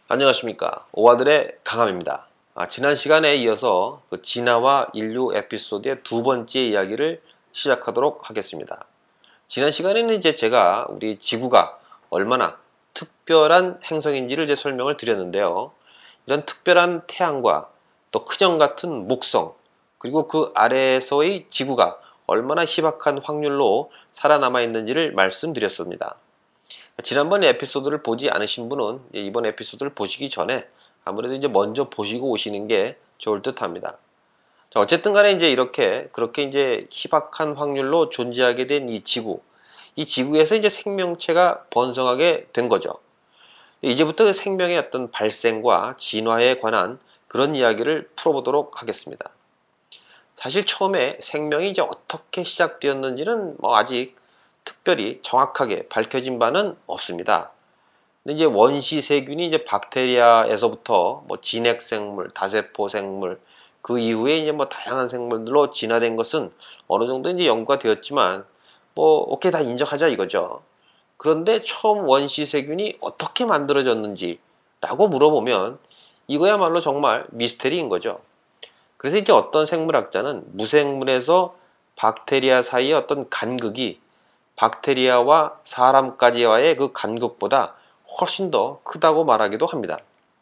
안녕하십니까. 오아들의 강함입니다. 지난 시간에 이어서 그 진화와 인류 에피소드의 두 번째 이야기를 시작하도록 하겠습니다. 지난 시간에는 이제 제가 우리 지구가 얼마나 특별한 행성인지를 이제 설명을 드렸는데요. 이런 특별한 태양과 또 큰형 같은 목성, 그리고 그 아래에서의 지구가 얼마나 희박한 확률로 살아남아 있는지를 말씀드렸습니다. 지난번 에피소드를 보지 않으신 분은 이번 에피소드를 보시기 전에 아무래도 이제 먼저 보시고 오시는 게 좋을 듯 합니다. 어쨌든 간에 이제 그렇게 이제 희박한 확률로 존재하게 된 이 지구에서 이제 생명체가 번성하게 된 거죠. 이제부터 생명의 어떤 발생과 진화에 관한 그런 이야기를 풀어보도록 하겠습니다. 사실 처음에 생명이 이제 어떻게 시작되었는지는 아직 특별히 정확하게 밝혀진 바는 없습니다. 근데 이제 원시 세균이 이제 박테리아에서부터 진핵생물, 다세포 생물, 그 이후에 이제 다양한 생물들로 진화된 것은 어느 정도 이제 연구가 되었지만 오케이 다 인정하자 이거죠. 그런데 처음 원시 세균이 어떻게 만들어졌는지 라고 물어보면 이거야말로 정말 미스테리인 거죠. 그래서 이제 어떤 생물학자는 무생물에서 박테리아 사이의 어떤 간극이 박테리아와 사람까지와의 그 간극보다 훨씬 더 크다고 말하기도 합니다.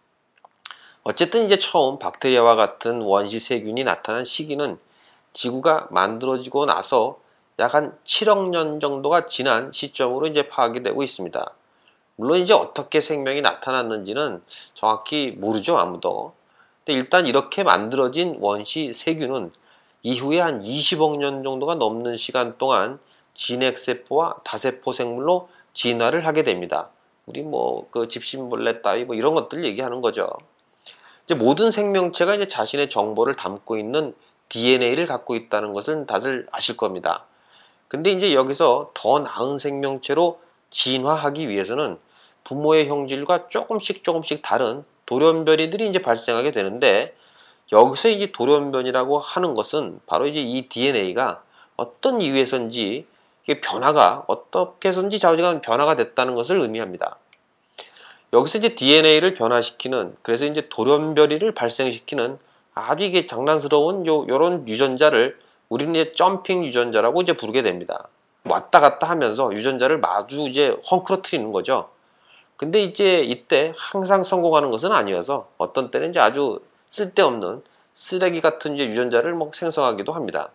어쨌든 이제 처음 박테리아와 같은 원시 세균이 나타난 시기는 지구가 만들어지고 나서 약 한 7억 년 정도가 지난 시점으로 이제 파악이 되고 있습니다. 물론 이제 어떻게 생명이 나타났는지는 정확히 모르죠, 아무도. 근데 일단 이렇게 만들어진 원시 세균은 이후에 한 20억 년 정도가 넘는 시간 동안 진핵세포와 다세포 생물로 진화를 하게 됩니다. 우리 그 집신벌레 따위 이런 것들 얘기하는 거죠. 이제 모든 생명체가 이제 자신의 정보를 담고 있는 DNA를 갖고 있다는 것은 다들 아실 겁니다. 근데 이제 여기서 더 나은 생명체로 진화하기 위해서는 부모의 형질과 조금씩 다른 돌연변이들이 이제 발생하게 되는데, 여기서 이제 돌연변이라고 하는 것은 바로 이제 이 DNA가 어떤 이유에선지 변화가 어떻게 해서인지 좌우지간 변화가 됐다는 것을 의미합니다. 여기서 이제 DNA를 변화시키는, 그래서 이제 돌연변이를 발생시키는 아주 이게 장난스러운 요런 유전자를 우리는 이제 점핑 유전자라고 이제 부르게 됩니다. 왔다 갔다 하면서 유전자를 마주 이제 헝클어뜨리는 거죠. 근데 이제 이때 항상 성공하는 것은 아니어서 어떤 때는 이제 아주 쓸데없는 쓰레기 같은 이제 유전자를 생성하기도 합니다.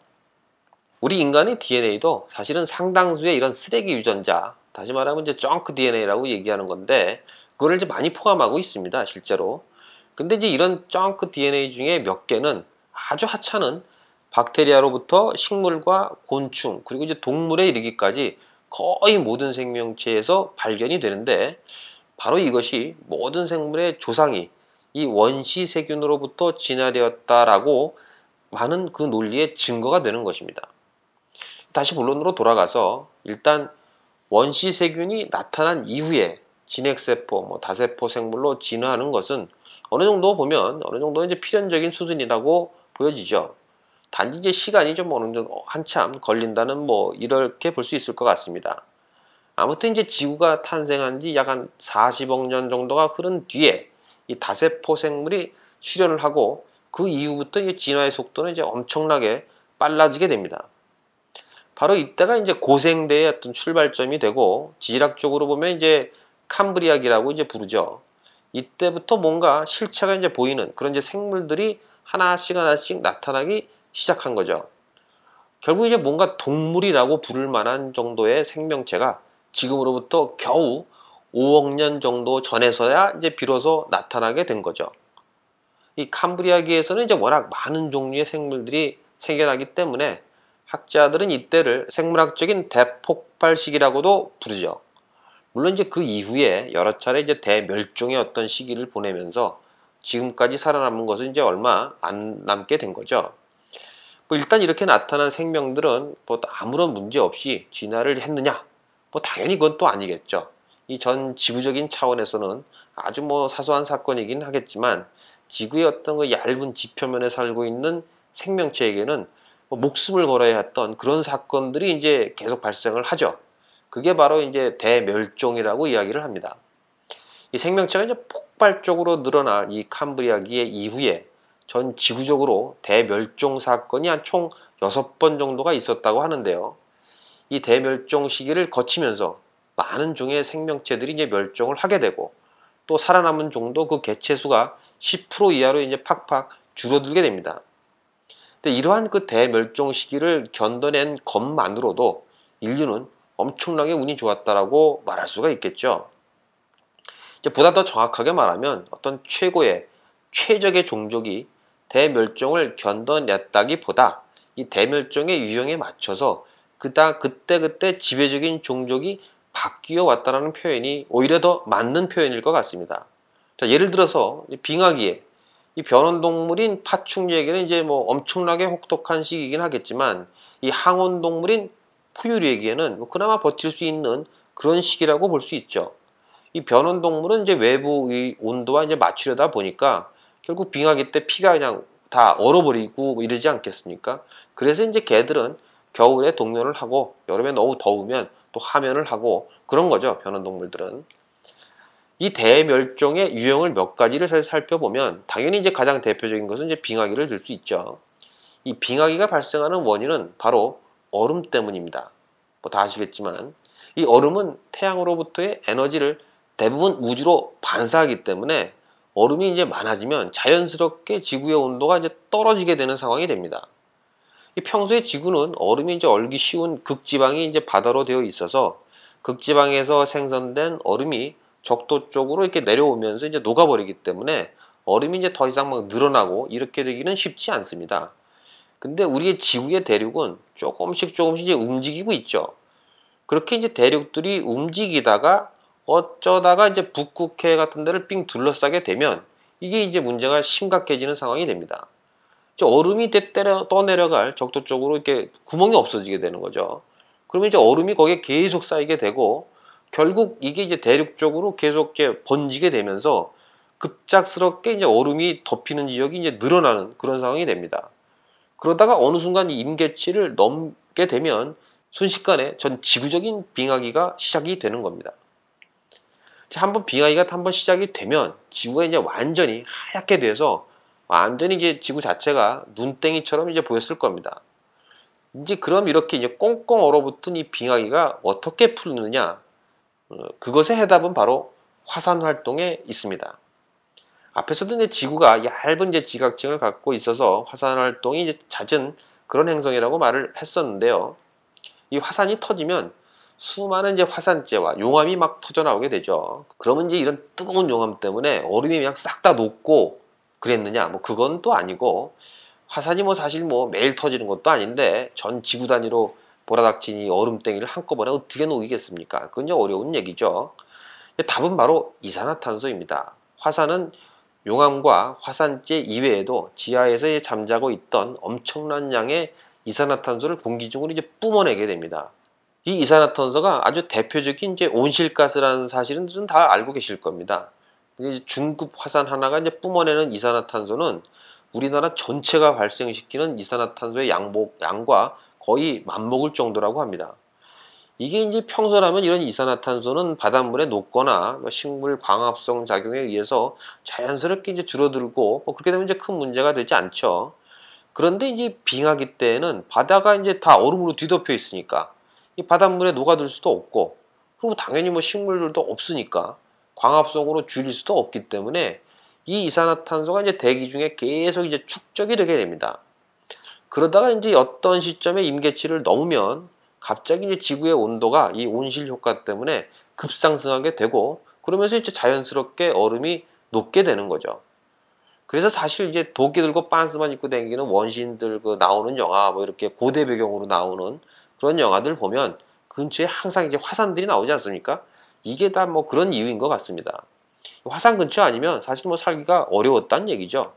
우리 인간의 DNA도 사실은 상당수의 이런 쓰레기 유전자, 다시 말하면 이제 정크 DNA라고 얘기하는 건데, 그거를 이제 많이 포함하고 있습니다, 실제로. 근데 이제 이런 정크 DNA 중에 몇 개는 아주 하찮은 박테리아로부터 식물과 곤충, 그리고 이제 동물에 이르기까지 거의 모든 생명체에서 발견이 되는데, 바로 이것이 모든 생물의 조상이 이 원시 세균으로부터 진화되었다라고 많은 그 논리의 증거가 되는 것입니다. 다시 본론으로 돌아가서 일단 원시 세균이 나타난 이후에 진핵세포, 다세포 생물로 진화하는 것은 어느 정도 보면 어느 정도 이제 필연적인 수준이라고 보여지죠. 단지 이제 시간이 좀 어느 정도 한참 걸린다는 이렇게 볼 수 있을 것 같습니다. 아무튼 이제 지구가 탄생한 지 약 한 40억 년 정도가 흐른 뒤에 이 다세포 생물이 출현을 하고, 그 이후부터 이 진화의 속도는 이제 엄청나게 빨라지게 됩니다. 바로 이때가 이제 고생대의 어떤 출발점이 되고, 지질학적으로 보면 이제 캄브리아기라고 이제 부르죠. 이때부터 뭔가 실체가 이제 보이는 그런 이제 생물들이 하나씩 나타나기 시작한 거죠. 결국 이제 뭔가 동물이라고 부를 만한 정도의 생명체가 지금으로부터 겨우 5억 년 정도 전에서야 이제 비로소 나타나게 된 거죠. 이 캄브리아기에서는 이제 워낙 많은 종류의 생물들이 생겨나기 때문에 학자들은 이때를 생물학적인 대폭발 시기라고도 부르죠. 물론 이제 그 이후에 여러 차례 이제 대멸종의 어떤 시기를 보내면서 지금까지 살아남은 것은 이제 얼마 안 남게 된 거죠. 일단 이렇게 나타난 생명들은 아무런 문제 없이 진화를 했느냐? 당연히 그건 또 아니겠죠. 이 전 지구적인 차원에서는 아주 사소한 사건이긴 하겠지만, 지구의 어떤 그 얇은 지표면에 살고 있는 생명체에게는 목숨을 걸어야 했던 그런 사건들이 이제 계속 발생을 하죠. 그게 바로 이제 대멸종이라고 이야기를 합니다. 이 생명체가 이제 폭발적으로 늘어난 이 캄브리아기의 이후에 전 지구적으로 대멸종 사건이 한 총 6번 정도가 있었다고 하는데요. 이 대멸종 시기를 거치면서 많은 종의 생명체들이 이제 멸종을 하게 되고 또 살아남은 종도 그 개체수가 10% 이하로 이제 팍팍 줄어들게 됩니다. 근데 이러한 그 대멸종 시기를 견뎌낸 것만으로도 인류는 엄청나게 운이 좋았다라고 말할 수가 있겠죠. 이제 보다 더 정확하게 말하면 어떤 최적의 종족이 대멸종을 견뎌냈다기보다 이 대멸종의 유형에 맞춰서 그때 지배적인 종족이 바뀌어 왔다는 표현이 오히려 더 맞는 표현일 것 같습니다. 자, 예를 들어서 빙하기에 이 변온동물인 파충류에게는 이제 뭐 엄청나게 혹독한 시기이긴 하겠지만 이 항온동물인 포유류에게는 뭐 그나마 버틸 수 있는 그런 시기라고 볼 수 있죠. 이 변온동물은 이제 외부의 온도와 이제 맞추려다 보니까 결국 빙하기 때 피가 그냥 다 얼어버리고 뭐 이러지 않겠습니까? 그래서 이제 개들은 겨울에 동면을 하고 여름에 너무 더우면 또 하면을 하고 그런 거죠. 변온동물들은. 이 대멸종의 유형을 몇 가지를 살펴보면 당연히 이제 가장 대표적인 것은 이제 빙하기를 들 수 있죠. 이 빙하기가 발생하는 원인은 바로 얼음 때문입니다. 뭐 다 아시겠지만 이 얼음은 태양으로부터의 에너지를 대부분 우주로 반사하기 때문에 얼음이 이제 많아지면 자연스럽게 지구의 온도가 이제 떨어지게 되는 상황이 됩니다. 이 평소에 지구는 얼음이 이제 얼기 쉬운 극지방이 이제 바다로 되어 있어서 극지방에서 생성된 얼음이 적도 쪽으로 이렇게 내려오면서 이제 녹아버리기 때문에 얼음이 이제 더 이상 막 늘어나고 이렇게 되기는 쉽지 않습니다. 근데 우리의 지구의 대륙은 조금씩 이제 움직이고 있죠. 그렇게 이제 대륙들이 움직이다가 어쩌다가 이제 북극해 같은 데를 삥 둘러싸게 되면 이게 이제 문제가 심각해지는 상황이 됩니다. 얼음이 떠내려갈 적도 쪽으로 이렇게 구멍이 없어지게 되는 거죠. 그러면 이제 얼음이 거기에 계속 쌓이게 되고 결국 이게 이제 대륙 쪽으로 계속 이제 번지게 되면서 급작스럽게 이제 얼음이 덮이는 지역이 이제 늘어나는 그런 상황이 됩니다. 그러다가 어느 순간 이 임계치를 넘게 되면 순식간에 전 지구적인 빙하기가 시작이 되는 겁니다. 한번 빙하기가 한번 시작이 되면 지구가 이제 완전히 하얗게 돼서 완전히 이제 지구 자체가 눈땡이처럼 이제 보였을 겁니다. 이제 그럼 이렇게 이제 꽁꽁 얼어붙은 이 빙하기가 어떻게 풀리느냐? 그것의 해답은 바로 화산 활동에 있습니다. 앞에서도 이제 지구가 얇은 이제 지각층을 갖고 있어서 화산 활동이 이제 잦은 그런 행성이라고 말을 했었는데요. 이 화산이 터지면 수많은 이제 화산재와 용암이 막 터져 나오게 되죠. 그러면 이제 이런 뜨거운 용암 때문에 얼음이 그냥 싹 다 녹고 그랬느냐? 뭐 그건 또 아니고 화산이 뭐 사실 뭐 매일 터지는 것도 아닌데 전 지구 단위로 몰아닥친 이 얼음땡이를 한꺼번에 어떻게 녹이겠습니까? 그건 이제 어려운 얘기죠. 답은 바로 이산화탄소입니다. 화산은 용암과 화산재 이외에도 지하에서 잠자고 있던 엄청난 양의 이산화탄소를 공기 중으로 이제 뿜어내게 됩니다. 이 이산화탄소가 아주 대표적인 이제 온실가스라는 사실은 좀 다 알고 계실 겁니다. 중급 화산 하나가 이제 뿜어내는 이산화탄소는 우리나라 전체가 발생시키는 이산화탄소의 양과 거의 맞먹을 정도라고 합니다. 이게 이제 평소라면 이런 이산화탄소는 바닷물에 녹거나 식물 광합성 작용에 의해서 자연스럽게 이제 줄어들고 뭐 그렇게 되면 이제 큰 문제가 되지 않죠. 그런데 이제 빙하기 때에는 바다가 이제 다 얼음으로 뒤덮여 있으니까 이 바닷물에 녹아들 수도 없고 그리고 당연히 뭐 식물들도 없으니까 광합성으로 줄일 수도 없기 때문에 이 이산화탄소가 이제 대기 중에 계속 이제 축적이 되게 됩니다. 그러다가 이제 어떤 시점에 임계치를 넘으면 갑자기 이제 지구의 온도가 이 온실 효과 때문에 급상승하게 되고 그러면서 이제 자연스럽게 얼음이 녹게 되는 거죠. 그래서 사실 이제 도끼 들고 빤스만 입고 다니는 원시인들 그 나오는 영화 뭐 이렇게 고대 배경으로 나오는 그런 영화들 보면 근처에 항상 이제 화산들이 나오지 않습니까? 이게 다 뭐 그런 이유인 것 같습니다. 화산 근처 아니면 사실 뭐 살기가 어려웠다는 얘기죠.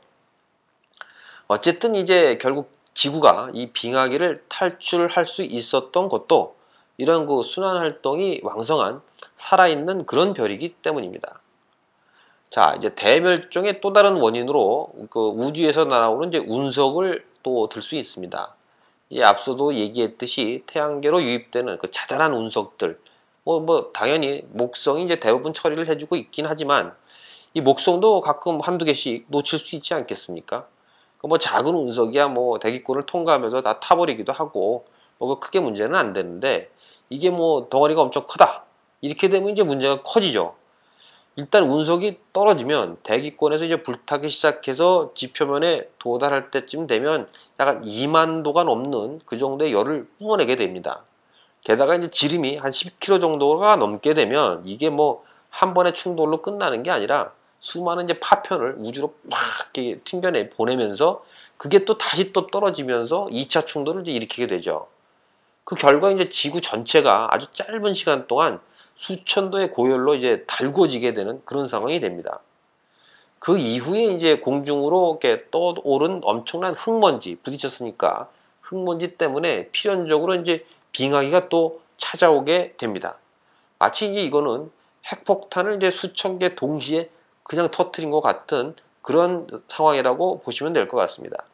어쨌든 이제 결국 지구가 이 빙하기를 탈출할 수 있었던 것도 이런 그 순환 활동이 왕성한 살아있는 그런 별이기 때문입니다. 자, 이제 대멸종의 또 다른 원인으로 그 우주에서 날아오는 이제 운석을 또 들 수 있습니다. 앞서도 얘기했듯이 태양계로 유입되는 그 자잘한 운석들, 당연히 목성이 이제 대부분 처리를 해주고 있긴 하지만 이 목성도 가끔 한두 개씩 놓칠 수 있지 않겠습니까? 작은 운석이야 대기권을 통과하면서 다 타버리기도 하고 크게 문제는 안 되는데 이게 덩어리가 엄청 크다 이렇게 되면 이제 문제가 커지죠. 일단 운석이 떨어지면 대기권에서 이제 불타기 시작해서 지표면에 도달할 때쯤 되면 약간 2만 도가 넘는 그 정도의 열을 뿜어내게 됩니다. 게다가 이제 지름이 한 10km 정도가 넘게 되면 이게 한 번의 충돌로 끝나는 게 아니라 수많은 이제 파편을 우주로 막 이렇게 튕겨내 보내면서 그게 또 다시 또 떨어지면서 2차 충돌을 이제 일으키게 되죠. 그 결과 이제 지구 전체가 아주 짧은 시간 동안 수천 도의 고열로 이제 달궈지게 되는 그런 상황이 됩니다. 그 이후에 이제 공중으로 이렇게 떠오른 엄청난 흙먼지 부딪혔으니까 흙먼지 때문에 필연적으로 이제 빙하기가 또 찾아오게 됩니다. 마치 이제 이거는 핵폭탄을 이제 수천 개 동시에 그냥 터트린 것 같은 그런 상황이라고 보시면 될 것 같습니다.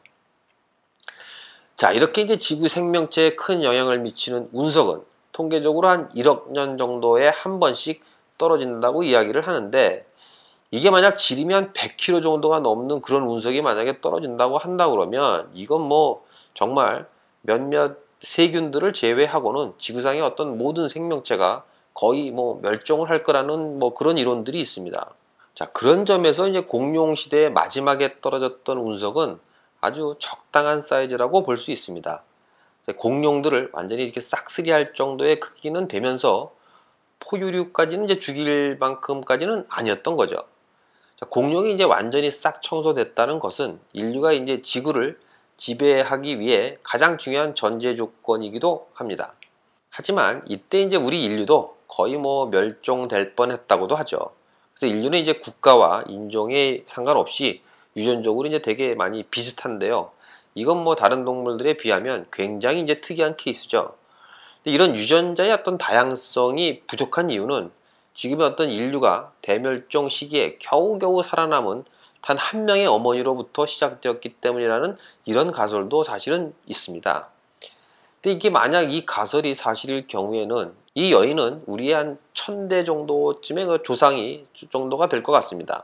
자, 이렇게 이제 지구 생명체에 큰 영향을 미치는 운석은 통계적으로 한 1억 년 정도에 한 번씩 떨어진다고 이야기를 하는데 이게 만약 지름이 한 100km 정도가 넘는 그런 운석이 만약에 떨어진다고 한다 그러면 이건 정말 몇몇 세균들을 제외하고는 지구상의 어떤 모든 생명체가 거의 멸종을 할 거라는 그런 이론들이 있습니다. 자, 그런 점에서 이제 공룡 시대의 마지막에 떨어졌던 운석은 아주 적당한 사이즈라고 볼 수 있습니다. 공룡들을 완전히 이렇게 싹쓸이할 정도의 크기는 되면서 포유류까지는 이제 죽일 만큼까지는 아니었던 거죠. 자, 공룡이 이제 완전히 싹 청소됐다는 것은 인류가 이제 지구를 지배하기 위해 가장 중요한 전제 조건이기도 합니다. 하지만 이때 이제 우리 인류도 거의 멸종될 뻔했다고도 하죠. 그래서 인류는 이제 국가와 인종에 상관없이 유전적으로 이제 되게 많이 비슷한데요. 이건 다른 동물들에 비하면 굉장히 이제 특이한 케이스죠. 이런 유전자의 어떤 다양성이 부족한 이유는 지금의 어떤 인류가 대멸종 시기에 겨우겨우 살아남은 단 한 명의 어머니로부터 시작되었기 때문이라는 이런 가설도 사실은 있습니다. 근데 이게 만약 이 가설이 사실일 경우에는 이 여인은 우리의 한 1000대 정도쯤의 그 조상이 정도가 될 것 같습니다.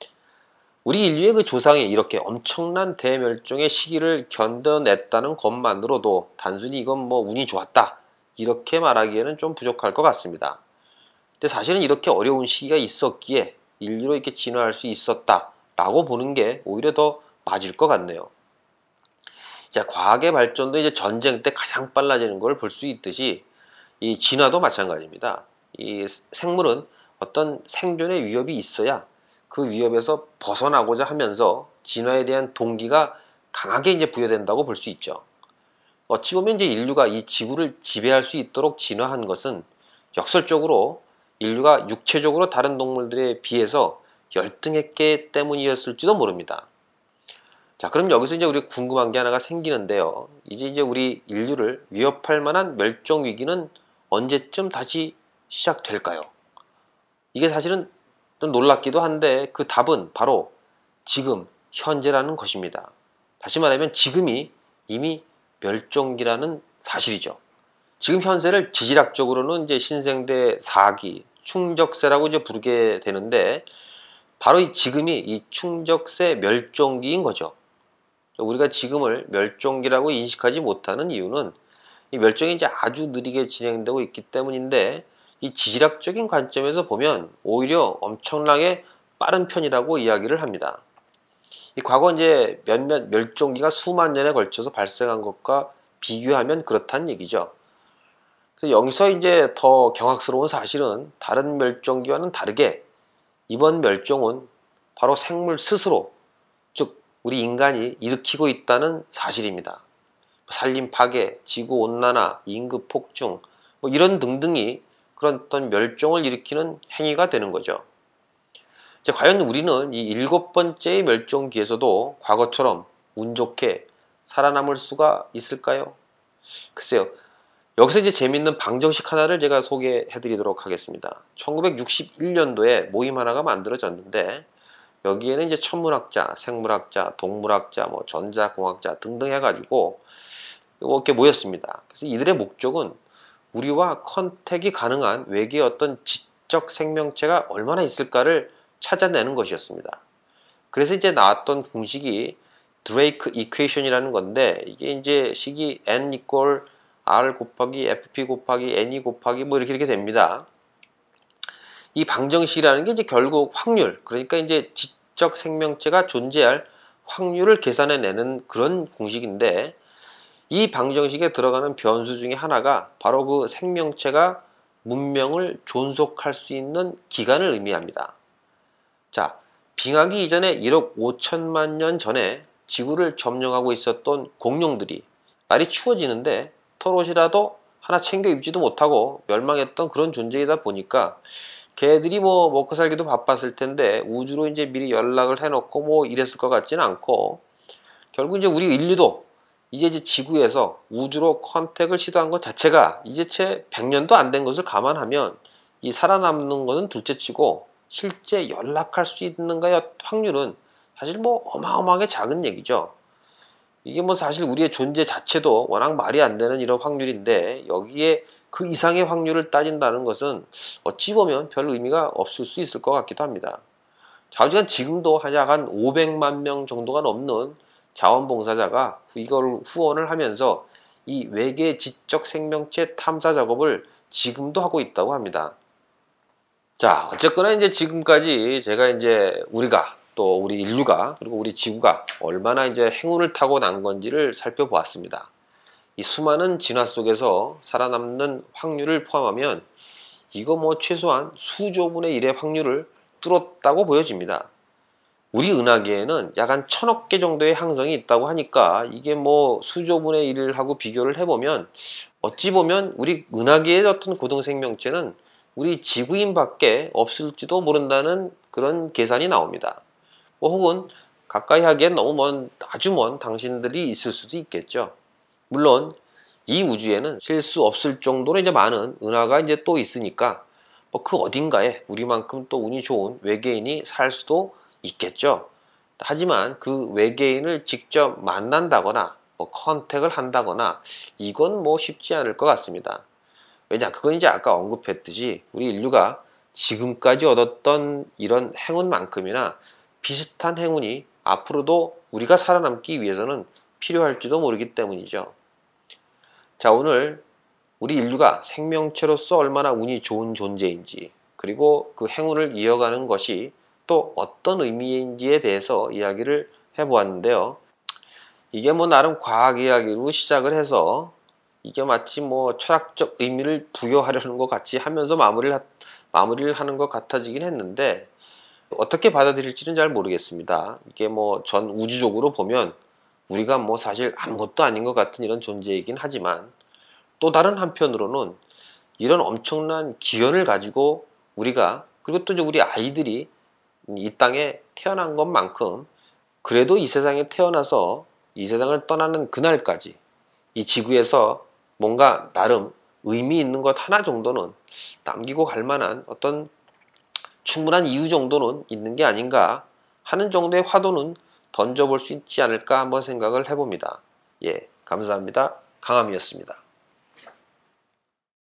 우리 인류의 그 조상이 이렇게 엄청난 대멸종의 시기를 견뎌냈다는 것만으로도 단순히 이건 운이 좋았다 이렇게 말하기에는 좀 부족할 것 같습니다. 근데 사실은 이렇게 어려운 시기가 있었기에 인류로 이렇게 진화할 수 있었다라고 보는 게 오히려 더 맞을 것 같네요. 자, 과학의 발전도 이제 전쟁 때 가장 빨라지는 걸 볼 수 있듯이 이 진화도 마찬가지입니다. 이 생물은 어떤 생존의 위협이 있어야 그 위협에서 벗어나고자 하면서 진화에 대한 동기가 강하게 이제 부여된다고 볼 수 있죠. 어찌 보면 이제 인류가 이 지구를 지배할 수 있도록 진화한 것은 역설적으로 인류가 육체적으로 다른 동물들에 비해서 열등했기 때문이었을지도 모릅니다. 자, 그럼 여기서 이제 우리 궁금한 게 하나가 생기는데요. 이제 우리 인류를 위협할 만한 멸종 위기는 언제쯤 다시 시작될까요? 이게 사실은 좀 놀랍기도 한데 그 답은 바로 지금, 현재라는 것입니다. 다시 말하면 지금이 이미 멸종기라는 사실이죠. 지금 현세를 지질학적으로는 이제 신생대 4기, 충적세라고 이제 부르게 되는데 바로 이 지금이 이 충적세 멸종기인 거죠. 우리가 지금을 멸종기라고 인식하지 못하는 이유는 이 멸종이 이제 아주 느리게 진행되고 있기 때문인데 이 지질학적인 관점에서 보면 오히려 엄청나게 빠른 편이라고 이야기를 합니다. 이 과거 이제 몇몇 멸종기가 수만 년에 걸쳐서 발생한 것과 비교하면 그렇다는 얘기죠. 그래서 여기서 이제 더 경악스러운 사실은 다른 멸종기와는 다르게 이번 멸종은 바로 생물 스스로, 즉 우리 인간이 일으키고 있다는 사실입니다. 산림 파괴, 지구 온난화, 인구 폭증 이런 등등이 그런 어떤 멸종을 일으키는 행위가 되는 거죠. 이제 과연 우리는 이 7번째의 멸종기에서도 과거처럼 운 좋게 살아남을 수가 있을까요? 글쎄요. 여기서 이제 재밌는 방정식 하나를 제가 소개해 드리도록 하겠습니다. 1961년도에 모임 하나가 만들어졌는데 여기에는 이제 천문학자, 생물학자, 동물학자, 전자공학자 등등 해가지고 이렇게 모였습니다. 그래서 이들의 목적은 우리와 컨택이 가능한 외계의 어떤 지적 생명체가 얼마나 있을까를 찾아내는 것이었습니다. 그래서 이제 나왔던 공식이 드레이크 이퀘이션이라는 건데, 이게 이제 식이 n 이퀄 r 곱하기 fp 곱하기 n이 곱하기 뭐 이렇게 됩니다. 이 방정식이라는 게 이제 결국 확률, 그러니까 이제 지적 생명체가 존재할 확률을 계산해내는 그런 공식인데, 이 방정식에 들어가는 변수 중에 하나가 바로 그 생명체가 문명을 존속할 수 있는 기간을 의미합니다. 자, 빙하기 이전에 1억 5천만 년 전에 지구를 점령하고 있었던 공룡들이 날이 추워지는데 털옷이라도 하나 챙겨 입지도 못하고 멸망했던 그런 존재이다 보니까, 걔들이 뭐 먹고 살기도 바빴을 텐데 우주로 이제 미리 연락을 해놓고 뭐 이랬을 것 같지는 않고, 결국 이제 우리 인류도 이제 지구에서 우주로 컨택을 시도한 것 자체가 이제 채 100년도 안 된 것을 감안하면 이 살아남는 것은 둘째치고 실제 연락할 수 있는가의 확률은 사실 뭐 어마어마하게 작은 얘기죠. 이게 뭐 사실 우리의 존재 자체도 워낙 말이 안 되는 이런 확률인데, 여기에 그 이상의 확률을 따진다는 것은 어찌 보면 별 의미가 없을 수 있을 것 같기도 합니다. 좌우지간 지금도 약 한 500만 명 정도가 넘는 자원봉사자가 이걸 후원을 하면서 이 외계 지적 생명체 탐사 작업을 지금도 하고 있다고 합니다. 자, 어쨌거나 이제 지금까지 제가 이제 우리가 또 우리 인류가 그리고 우리 지구가 얼마나 이제 행운을 타고 난 건지를 살펴보았습니다. 이 수많은 진화 속에서 살아남는 확률을 포함하면 이거 뭐 최소한 수조분의 1의 확률을 뚫었다고 보여집니다. 우리 은하계에는 약 한 1000억 개 정도의 항성이 있다고 하니까 이게 뭐 수조분의 1을 하고 비교를 해보면 어찌 보면 우리 은하계의 어떤 고등 생명체는 우리 지구인 밖에 없을지도 모른다는 그런 계산이 나옵니다. 뭐 혹은 가까이 하기엔 너무 아주 먼 당신들이 있을 수도 있겠죠. 물론 이 우주에는 셀 수 없을 정도로 이제 많은 은하가 이제 또 있으니까 뭐 그 어딘가에 우리만큼 또 운이 좋은 외계인이 살 수도 있겠죠. 하지만 그 외계인을 직접 만난다거나 뭐 컨택을 한다거나 이건 뭐 쉽지 않을 것 같습니다. 왜냐, 그건 이제 아까 언급했듯이 우리 인류가 지금까지 얻었던 이런 행운만큼이나 비슷한 행운이 앞으로도 우리가 살아남기 위해서는 필요할지도 모르기 때문이죠. 자, 오늘 우리 인류가 생명체로서 얼마나 운이 좋은 존재인지, 그리고 그 행운을 이어가는 것이 또 어떤 의미인지에 대해서 이야기를 해보았는데요. 이게 뭐 나름 과학 이야기로 시작을 해서 이게 마치 뭐 철학적 의미를 부여하려는 것 같이 하면서 마무리를 하는 것 같아지긴 했는데, 어떻게 받아들일지는 잘 모르겠습니다. 이게 뭐 전 우주적으로 보면 우리가 뭐 사실 아무것도 아닌 것 같은 이런 존재이긴 하지만, 또 다른 한편으로는 이런 엄청난 기원을 가지고 우리가, 그리고 또 이제 우리 아이들이 이 땅에 태어난 것만큼 그래도 이 세상에 태어나서 이 세상을 떠나는 그날까지 이 지구에서 뭔가 나름 의미 있는 것 하나 정도는 남기고 갈 만한 어떤 충분한 이유 정도는 있는 게 아닌가 하는 정도의 화두는 던져볼 수 있지 않을까 한번 생각을 해봅니다. 예, 감사합니다. 강함이었습니다.